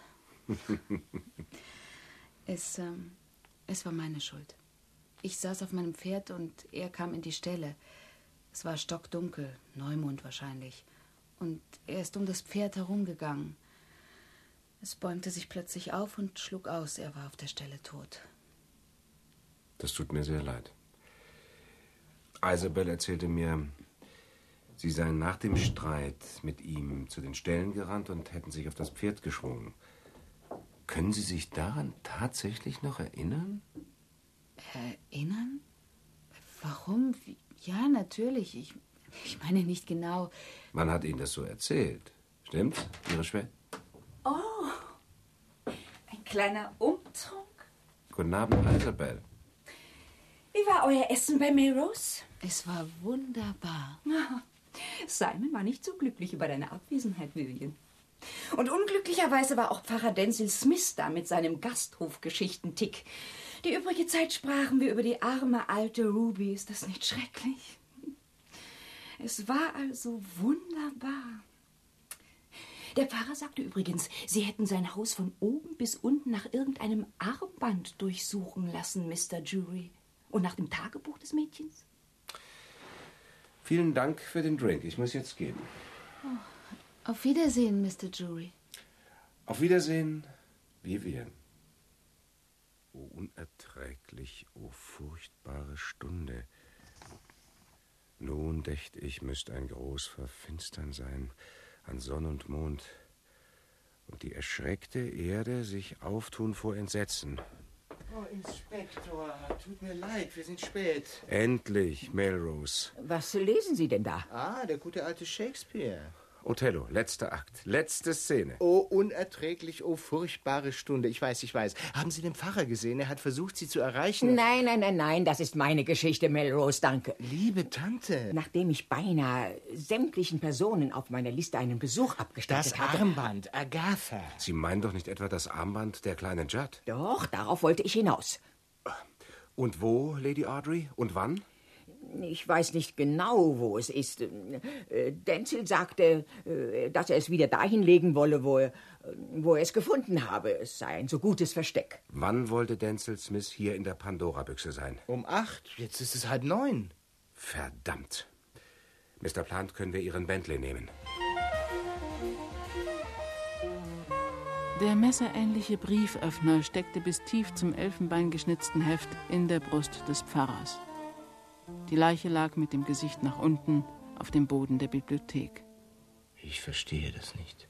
Es war meine Schuld. Ich saß auf meinem Pferd und er kam in die Ställe. Es war stockdunkel, Neumond wahrscheinlich. Und er ist um das Pferd herumgegangen. Es bäumte sich plötzlich auf und schlug aus. Er war auf der Stelle tot. Das tut mir sehr leid. Isabel erzählte mir, Sie seien nach dem Streit mit ihm zu den Ställen gerannt und hätten sich auf das Pferd geschwungen. Können Sie sich daran tatsächlich noch erinnern? Erinnern? Warum? Ja, natürlich. Ich meine nicht genau. Man hat Ihnen das so erzählt. Stimmt's, Ihre Schwester? Oh, ein kleiner Umtrunk. Guten Abend, Isabel. Wie war euer Essen bei Melrose? Es war wunderbar. Simon war nicht so glücklich über deine Abwesenheit, Vivian. Und unglücklicherweise war auch Pfarrer Denzil Smith da mit seinem Gasthofgeschichtentick. Die übrige Zeit sprachen wir über die arme alte Ruby. Ist das nicht schrecklich? Es war also wunderbar. Der Pfarrer sagte übrigens, Sie hätten sein Haus von oben bis unten nach irgendeinem Armband durchsuchen lassen, Mr. Jury. Und nach dem Tagebuch des Mädchens? Vielen Dank für den Drink. Ich muss jetzt gehen. Oh, auf Wiedersehen, Mr. Jury. Auf Wiedersehen, Vivian. O unerträglich, o furchtbare Stunde. Nun dächt ich, müsst ein groß Verfinstern sein an Sonn und Mond und die erschreckte Erde sich auftun vor Entsetzen. Oh, Inspektor, tut mir leid, wir sind spät. Endlich, Melrose. Was lesen Sie denn da? Ah, der gute alte Shakespeare. Othello, letzter Akt, letzte Szene. Oh, unerträglich, oh, furchtbare Stunde. Ich weiß. Haben Sie den Pfarrer gesehen? Er hat versucht, Sie zu erreichen. Nein, das ist meine Geschichte, Melrose, danke. Liebe Tante. Nachdem ich beinahe sämtlichen Personen auf meiner Liste einen Besuch abgestattet hatte. Das Armband, Agatha. Sie meinen doch nicht etwa das Armband der kleinen Judd? Doch, darauf wollte ich hinaus. Und wo, Lady Audrey? Und wann? Ich weiß nicht genau, wo es ist. Denzil sagte, dass er es wieder dahin legen wolle, wo er es gefunden habe. Es sei ein so gutes Versteck. Wann wollte Denzil Smith hier in der Pandora-Büchse sein? Um 8. Jetzt ist es 8:30. Verdammt. Mr. Plant, können wir Ihren Bentley nehmen? Der messerähnliche Brieföffner steckte bis tief zum Elfenbein geschnitzten Heft in der Brust des Pfarrers. Die Leiche lag mit dem Gesicht nach unten auf dem Boden der Bibliothek. Ich verstehe das nicht.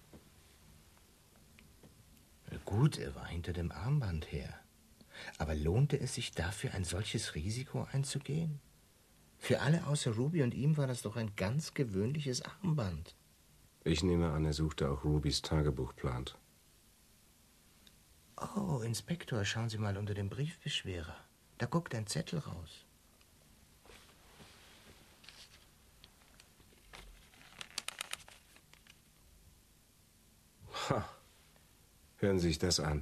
Gut, er war hinter dem Armband her. Aber lohnte es sich dafür, ein solches Risiko einzugehen? Für alle außer Ruby und ihm war das doch ein ganz gewöhnliches Armband. Ich nehme an, er suchte auch Rubys Tagebuch Plant. Oh, Inspektor, schauen Sie mal unter dem Briefbeschwerer. Da guckt ein Zettel raus. Ha. Hören Sie sich das an.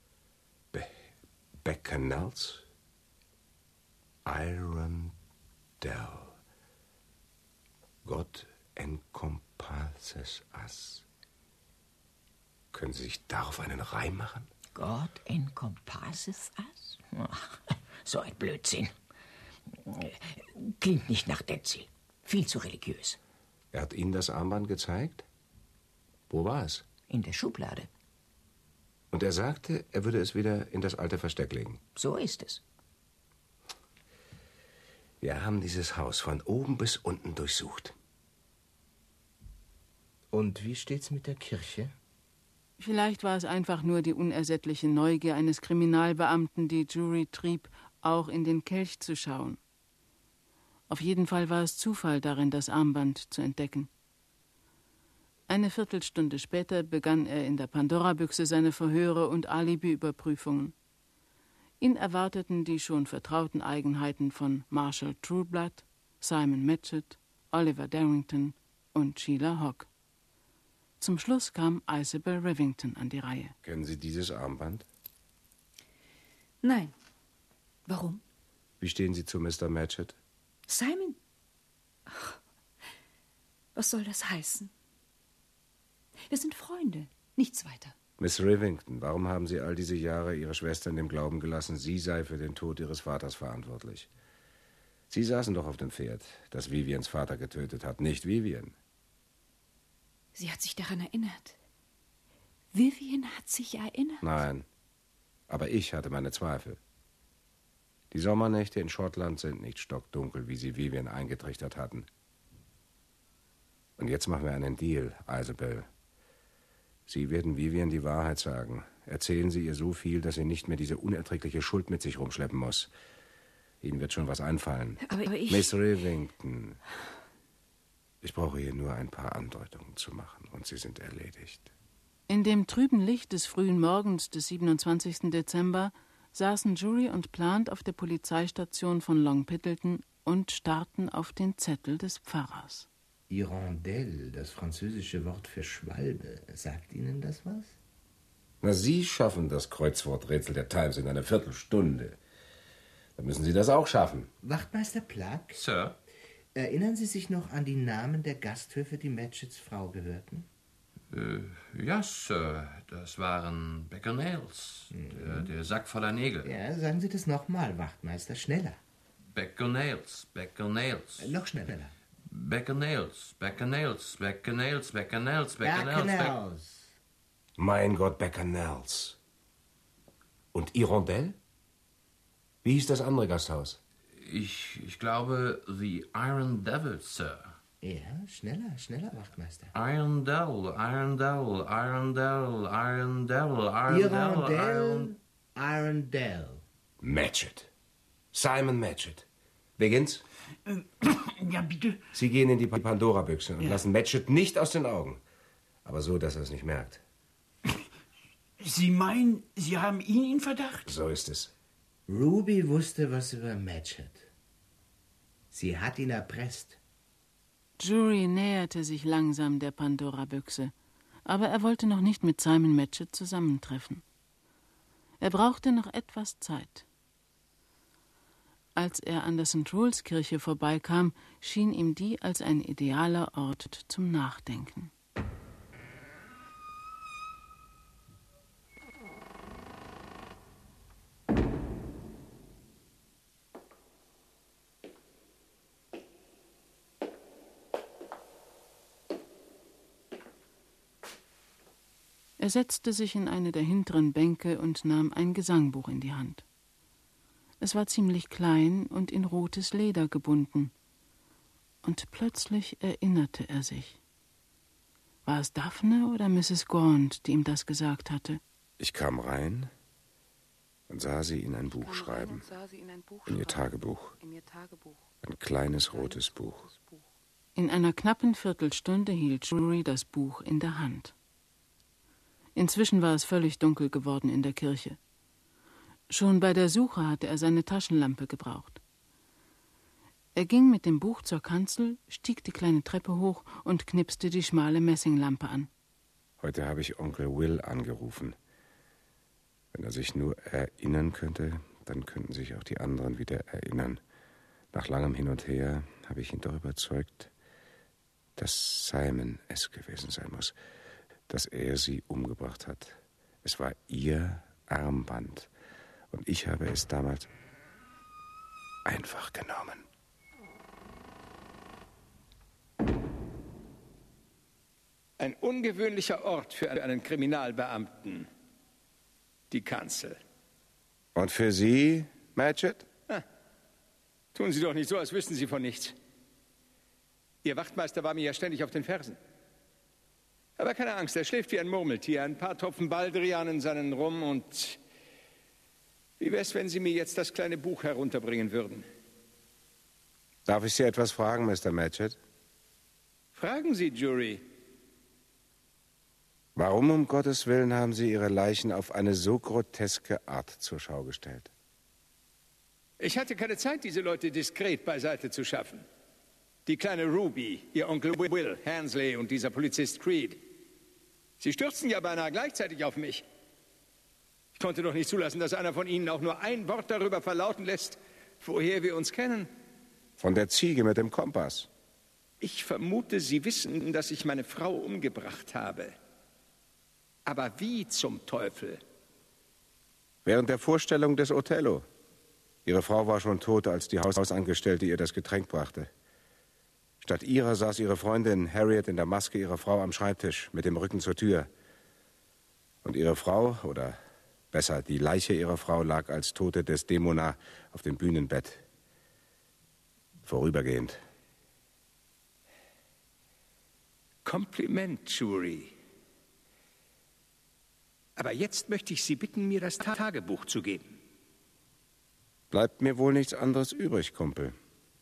Bacchanals? Irondell. God encompasses us. Können Sie sich darauf einen Reim machen? God encompasses us? Ach, so ein Blödsinn. Klingt nicht nach Denzil. Viel zu religiös. Er hat Ihnen das Armband gezeigt? Wo war es? In der Schublade. Und er sagte, er würde es wieder in das alte Versteck legen. So ist es. Wir haben dieses Haus von oben bis unten durchsucht. Und wie steht's mit der Kirche? Vielleicht war es einfach nur die unersättliche Neugier eines Kriminalbeamten, die Jury trieb, auch in den Kelch zu schauen. Auf jeden Fall war es Zufall darin, das Armband zu entdecken. Eine Viertelstunde später begann er in der Pandora-Büchse seine Verhöre und Alibi-Überprüfungen. Ihn erwarteten die schon vertrauten Eigenheiten von Marshall Trueblood, Simon Matchett, Oliver Darrington und Sheila Hogg. Zum Schluss kam Isabel Rivington an die Reihe. Kennen Sie dieses Armband? Nein. Warum? Wie stehen Sie zu Mr. Matchett? Simon? Ach, was soll das heißen? Wir sind Freunde, nichts weiter. Miss Rivington, warum haben Sie all diese Jahre Ihre Schwester in dem Glauben gelassen, sie sei für den Tod Ihres Vaters verantwortlich? Sie saßen doch auf dem Pferd, das Vivians Vater getötet hat, nicht Vivian. Sie hat sich daran erinnert. Vivian hat sich erinnert. Nein, aber ich hatte meine Zweifel. Die Sommernächte in Schottland sind nicht stockdunkel, wie sie Vivian eingetrichtert hatten. Und jetzt machen wir einen Deal, Isabel. Sie werden Vivian die Wahrheit sagen. Erzählen Sie ihr so viel, dass sie nicht mehr diese unerträgliche Schuld mit sich rumschleppen muss. Ihnen wird schon was einfallen. Aber ich... Miss Rivington, ich brauche hier nur ein paar Andeutungen zu machen und Sie sind erledigt. In dem trüben Licht des frühen Morgens des 27. Dezember saßen Jury und Plant auf der Polizeistation von Long Piddleton und starrten auf den Zettel des Pfarrers. Hirondelle, das französische Wort für Schwalbe. Sagt Ihnen das was? Na, Sie schaffen das Kreuzworträtsel der Times in einer Viertelstunde. Dann müssen Sie das auch schaffen. Wachtmeister Plug? Sir? Erinnern Sie sich noch an die Namen der Gasthöfe, die Matchets Frau gehörten? Ja, Sir. Das waren Beckernails. Der Sack voller Nägel. Ja, sagen Sie das nochmal, Wachtmeister. Schneller. Beckernails. Noch schneller. Beckernails. Mein Gott, Beckernails. Und Hirondelle? Wie hieß das andere Gasthaus? Ich glaube, The Iron Devil, Sir. Ja, schneller, Wachtmeister. Hirondelle. Matchett. Simon Matchett. Wiggins? Ja, bitte. Sie gehen in die Pandora-Büchse und lassen Matchett nicht aus den Augen. Aber so, dass er es nicht merkt. Sie meinen, Sie haben ihn in Verdacht? So ist es. Ruby wusste was über Matchett. Sie hat ihn erpresst. Jury näherte sich langsam der Pandora-Büchse, aber er wollte noch nicht mit Simon Matchett zusammentreffen. Er brauchte noch etwas Zeit. Als er an der St. Rules Kirche vorbeikam, schien ihm die als ein idealer Ort zum Nachdenken. Er setzte sich in eine der hinteren Bänke und nahm ein Gesangbuch in die Hand. Es war ziemlich klein und in rotes Leder gebunden. Und plötzlich erinnerte er sich. War es Daphne oder Mrs. Gaunt, die ihm das gesagt hatte? Ich kam rein und sah sie in ein Buch schreiben. In ihr Tagebuch. Ein kleines rotes Buch. In einer knappen Viertelstunde hielt Jury das Buch in der Hand. Inzwischen war es völlig dunkel geworden in der Kirche. Schon bei der Suche hatte er seine Taschenlampe gebraucht. Er ging mit dem Buch zur Kanzel, stieg die kleine Treppe hoch und knipste die schmale Messinglampe an. Heute habe ich Onkel Will angerufen. Wenn er sich nur erinnern könnte, dann könnten sich auch die anderen wieder erinnern. Nach langem Hin und Her habe ich ihn doch überzeugt, dass Simon es gewesen sein muss, dass er sie umgebracht hat. Es war ihr Armband. Und ich habe es damals einfach genommen. Ein ungewöhnlicher Ort für einen Kriminalbeamten. Die Kanzel. Und für Sie, Matchett? Tun Sie doch nicht so, als wüssten Sie von nichts. Ihr Wachtmeister war mir ja ständig auf den Fersen. Aber keine Angst, er schläft wie ein Murmeltier. Ein paar Tropfen Baldrian in seinen Rum und... Wie wär's, wenn Sie mir jetzt das kleine Buch herunterbringen würden? Darf ich Sie etwas fragen, Mr. Matchett? Fragen Sie, Jury. Warum um Gottes Willen haben Sie Ihre Leichen auf eine so groteske Art zur Schau gestellt? Ich hatte keine Zeit, diese Leute diskret beiseite zu schaffen. Die kleine Ruby, ihr Onkel Will, Hansley und dieser Polizist Creed. Sie stürzten ja beinahe gleichzeitig auf mich. Ich konnte doch nicht zulassen, dass einer von Ihnen auch nur ein Wort darüber verlauten lässt, woher wir uns kennen. Von der Ziege mit dem Kompass. Ich vermute, Sie wissen, dass ich meine Frau umgebracht habe. Aber wie zum Teufel? Während der Vorstellung des Othello. Ihre Frau war schon tot, als die Hausangestellte ihr das Getränk brachte. Statt ihrer saß ihre Freundin Harriet in der Maske ihrer Frau am Schreibtisch, mit dem Rücken zur Tür. Und ihre Frau, oder besser, die Leiche ihrer Frau, lag als Tote Desdemona auf dem Bühnenbett. Vorübergehend. Kompliment, Jury. Aber jetzt möchte ich Sie bitten, mir das Tagebuch zu geben. Bleibt mir wohl nichts anderes übrig, Kumpel.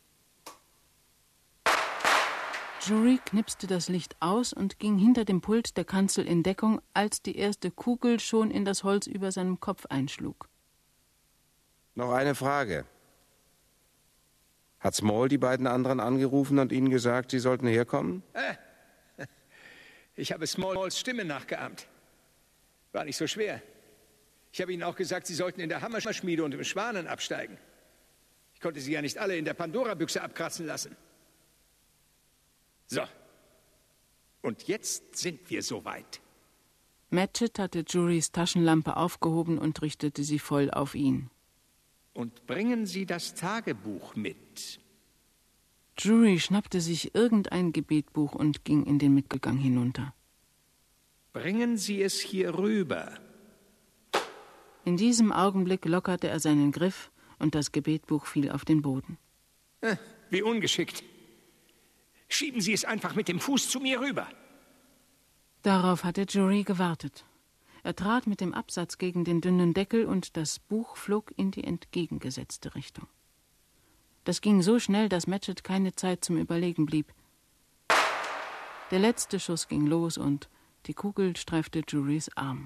Jury knipste das Licht aus und ging hinter dem Pult der Kanzel in Deckung, als die erste Kugel schon in das Holz über seinem Kopf einschlug. Noch eine Frage. Hat Small die beiden anderen angerufen und ihnen gesagt, sie sollten herkommen? Ich habe Smalls Stimme nachgeahmt. War nicht so schwer. Ich habe ihnen auch gesagt, sie sollten in der Hammerschmiede und im Schwanen absteigen. Ich konnte sie ja nicht alle in der Pandora-Büchse abkratzen lassen. So. Und jetzt sind wir soweit. Matchett hatte Jurys Taschenlampe aufgehoben und richtete sie voll auf ihn. Und bringen Sie das Tagebuch mit. Jury schnappte sich irgendein Gebetbuch und ging in den Mittelgang hinunter. Bringen Sie es hier rüber. In diesem Augenblick lockerte er seinen Griff und das Gebetbuch fiel auf den Boden. Wie ungeschickt. Schieben Sie es einfach mit dem Fuß zu mir rüber. Darauf hatte Jury gewartet. Er trat mit dem Absatz gegen den dünnen Deckel und das Buch flog in die entgegengesetzte Richtung. Das ging so schnell, dass Matchett keine Zeit zum Überlegen blieb. Der letzte Schuss ging los und die Kugel streifte Jurys Arm.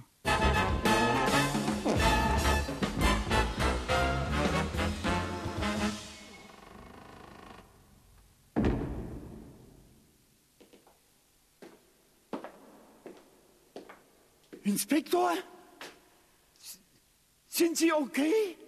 Inspektor? Sind Sie okay?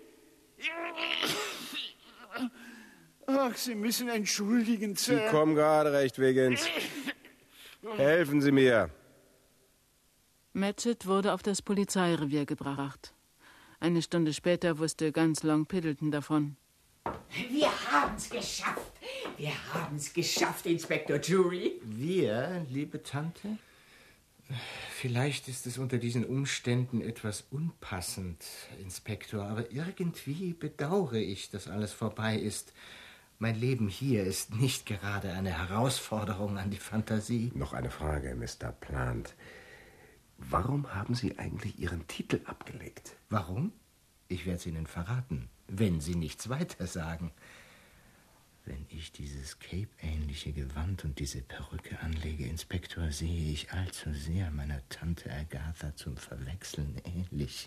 Ach, Sie müssen entschuldigen, Sir. Sie kommen gerade recht, Wiggins. Helfen Sie mir. Matchett wurde auf das Polizeirevier gebracht. Eine Stunde später wusste ganz Long Piddleton davon. Wir haben's geschafft. Wir haben's geschafft, Inspektor Jury. Wir, liebe Tante? Vielleicht ist es unter diesen Umständen etwas unpassend, Inspektor, aber irgendwie bedauere ich, dass alles vorbei ist. Mein Leben hier ist nicht gerade eine Herausforderung an die Fantasie. Noch eine Frage, Mr. Plant. Warum haben Sie eigentlich Ihren Titel abgelegt? Warum? Ich werde es Ihnen verraten, wenn Sie nichts weiter sagen. Wenn ich dieses Cape-ähnliche Gewand und diese Perücke anlege, Inspektor, sehe ich allzu sehr meiner Tante Agatha zum Verwechseln ähnlich.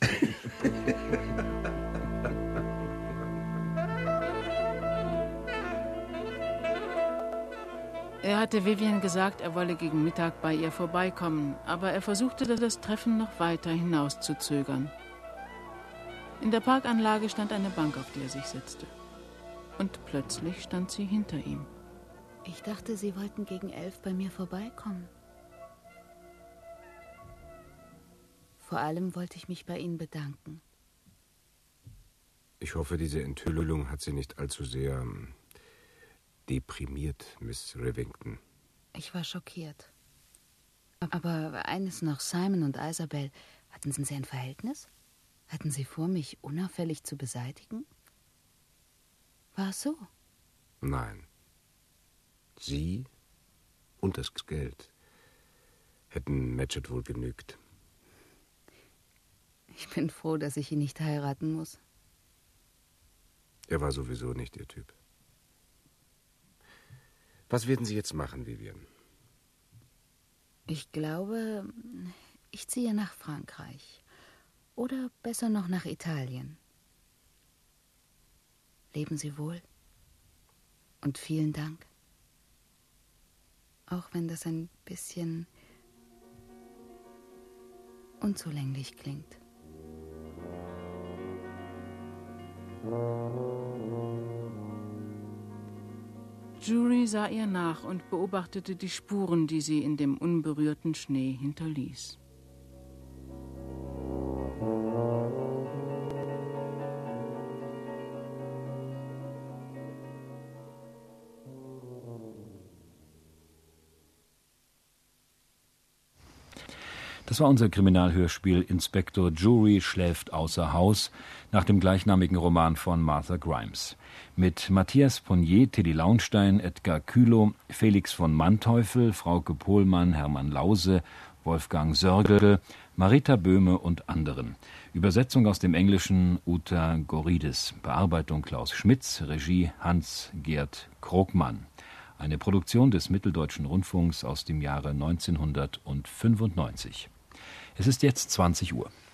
Er hatte Vivian gesagt, er wolle gegen Mittag bei ihr vorbeikommen, aber er versuchte, das Treffen noch weiter hinauszuzögern. In der Parkanlage stand eine Bank, auf die er sich setzte. Und plötzlich stand sie hinter ihm. Ich dachte, Sie wollten gegen 11 bei mir vorbeikommen. Vor allem wollte ich mich bei Ihnen bedanken. Ich hoffe, diese Enthüllung hat Sie nicht allzu sehr deprimiert, Miss Rivington. Ich war schockiert. Aber eines noch, Simon und Isabel, hatten Sie ein Verhältnis? Hatten Sie vor, mich unauffällig zu beseitigen? War es so? Nein. Sie und das Geld hätten Matchett wohl genügt. Ich bin froh, dass ich ihn nicht heiraten muss. Er war sowieso nicht Ihr Typ. Was werden Sie jetzt machen, Vivian? Ich glaube, ich ziehe nach Frankreich. Oder besser noch nach Italien. Leben Sie wohl. Und vielen Dank. Auch wenn das ein bisschen unzulänglich klingt. Jury sah ihr nach und beobachtete die Spuren, die sie in dem unberührten Schnee hinterließ. Das war unser Kriminalhörspiel Inspektor Jury schläft außer Haus nach dem gleichnamigen Roman von Martha Grimes. Mit Matthias Ponnier, Tilly Launstein, Edgar Kühlow, Felix von Manteuffel, Frauke Pohlmann, Hermann Lause, Wolfgang Sörgel, Marita Böhme und anderen. Übersetzung aus dem Englischen Uta Goridis. Bearbeitung Klaus Schmitz. Regie Hans-Gerd Krogmann. Eine Produktion des Mitteldeutschen Rundfunks aus dem Jahre 1995. Es ist jetzt 20 Uhr.